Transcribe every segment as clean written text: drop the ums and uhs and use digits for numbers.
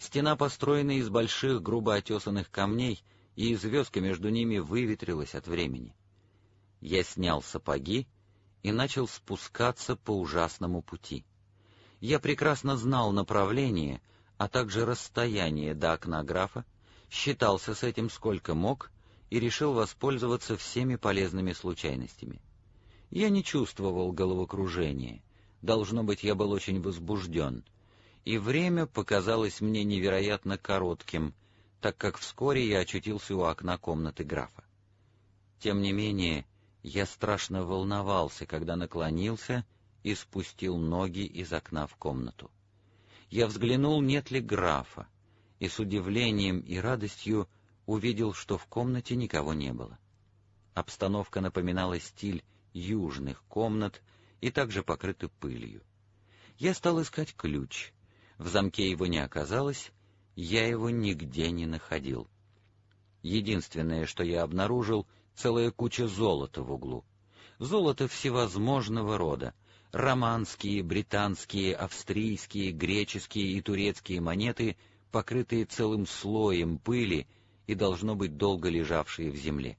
Стена построена из больших грубо отесанных камней, и звездка между ними выветрилась от времени. Я снял сапоги и начал спускаться по ужасному пути. Я прекрасно знал направление, а также расстояние до окна графа, считался с этим сколько мог и решил воспользоваться всеми полезными случайностями. Я не чувствовал головокружения, должно быть, я был очень возбужден, и время показалось мне невероятно коротким, так как вскоре я очутился у окна комнаты графа. Тем не менее, я страшно волновался, когда наклонился и спустил ноги из окна в комнату. Я взглянул, нет ли графа, и с удивлением и радостью увидел, что в комнате никого не было. Обстановка напоминала стиль южных комнат и также покрыта пылью. Я стал искать ключ. В замке его не оказалось, я его нигде не находил. Единственное, что я обнаружил, целая куча золота в углу. Золото всевозможного рода. Романские, британские, австрийские, греческие и турецкие монеты, покрытые целым слоем пыли и, должно быть, долго лежавшие в земле.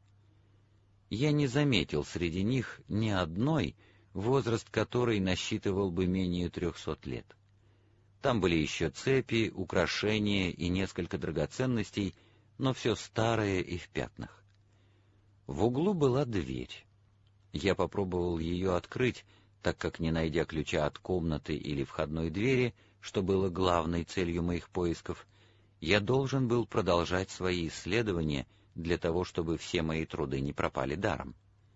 Я не заметил среди них ни одной, возраст которой насчитывал бы менее 300 лет. Там были еще цепи, украшения и несколько драгоценностей, но все старое и в пятнах. В углу была дверь. Я попробовал ее открыть, так как, не найдя ключа от комнаты или входной двери, что было главной целью моих поисков, я должен был продолжать свои исследования для того, чтобы все мои труды не пропали даром.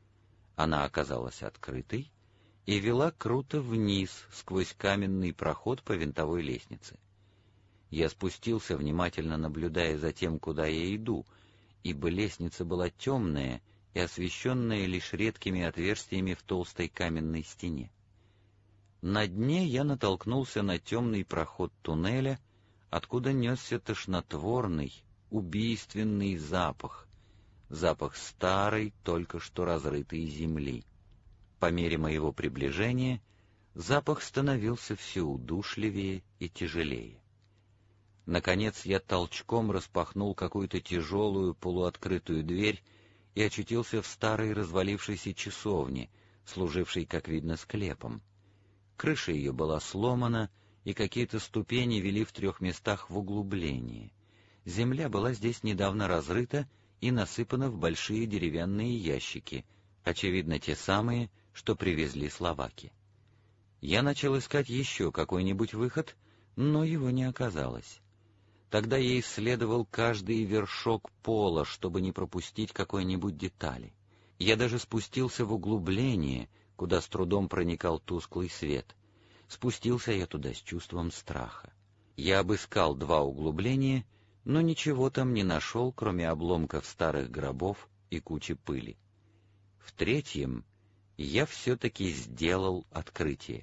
Она оказалась открытой и вела круто вниз, сквозь каменный проход по винтовой лестнице. Я спустился, внимательно наблюдая за тем, куда я иду, ибо лестница была темная и освещенная лишь редкими отверстиями в толстой каменной стене. На дне я натолкнулся на темный проход туннеля, откуда несся тошнотворный, убийственный запах, запах старой, только что разрытой земли. По мере моего приближения запах становился все удушливее и тяжелее. Наконец я толчком распахнул какую-то тяжелую полуоткрытую дверь и очутился в старой развалившейся часовне, служившей, как видно, склепом. Крыша ее была сломана, и какие-то ступени вели в 3 местах в углубление. Земля была здесь недавно разрыта и насыпана в большие деревянные ящики, очевидно, те самые, что привезли словаки. Я начал искать еще какой-нибудь выход, но его не оказалось. Тогда я исследовал каждый вершок пола, чтобы не пропустить какой-нибудь детали. Я даже спустился в углубление, куда с трудом проникал тусклый свет. Спустился я туда с чувством страха. Я обыскал 2 углубления, но ничего там не нашел, кроме обломков старых гробов и кучи пыли. В 3-м я все-таки сделал открытие.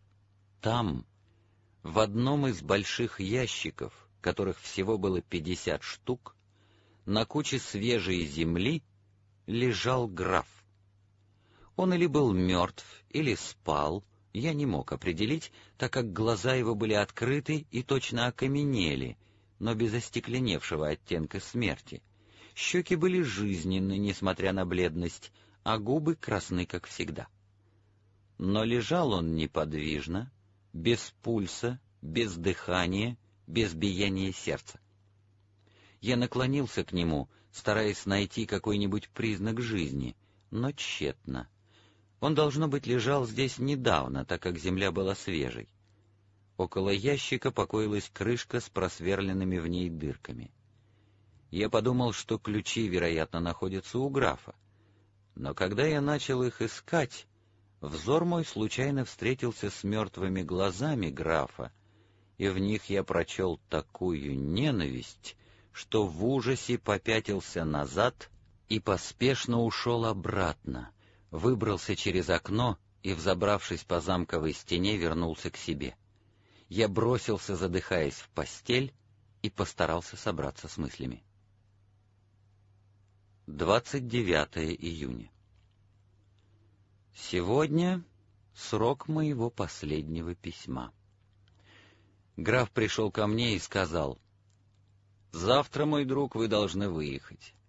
Там, в одном из больших ящиков, которых всего было 50 штук, на куче свежей земли лежал граф. Он или был мертв, или спал, я не мог определить, так как глаза его были открыты и точно окаменели, но без остекленевшего оттенка смерти. Щеки были жизненны, несмотря на бледность, а губы красны, как всегда. Но лежал он неподвижно, без пульса, без дыхания, без биения сердца. Я наклонился к нему, стараясь найти какой-нибудь признак жизни, но тщетно. Он, должно быть, лежал здесь недавно, так как земля была свежей. Около ящика покоилась крышка с просверленными в ней дырками. Я подумал, что ключи, вероятно, находятся у графа. Но когда я начал их искать, взор мой случайно встретился с мертвыми глазами графа, и в них я прочел такую ненависть, что в ужасе попятился назад и поспешно ушел обратно, выбрался через окно и, взобравшись по замковой стене, вернулся к себе. Я бросился, задыхаясь, в постель и постарался собраться с мыслями. 29 июня. Сегодня срок моего последнего письма. Граф пришел ко мне и сказал: Завтра, мой друг, вы должны выехать.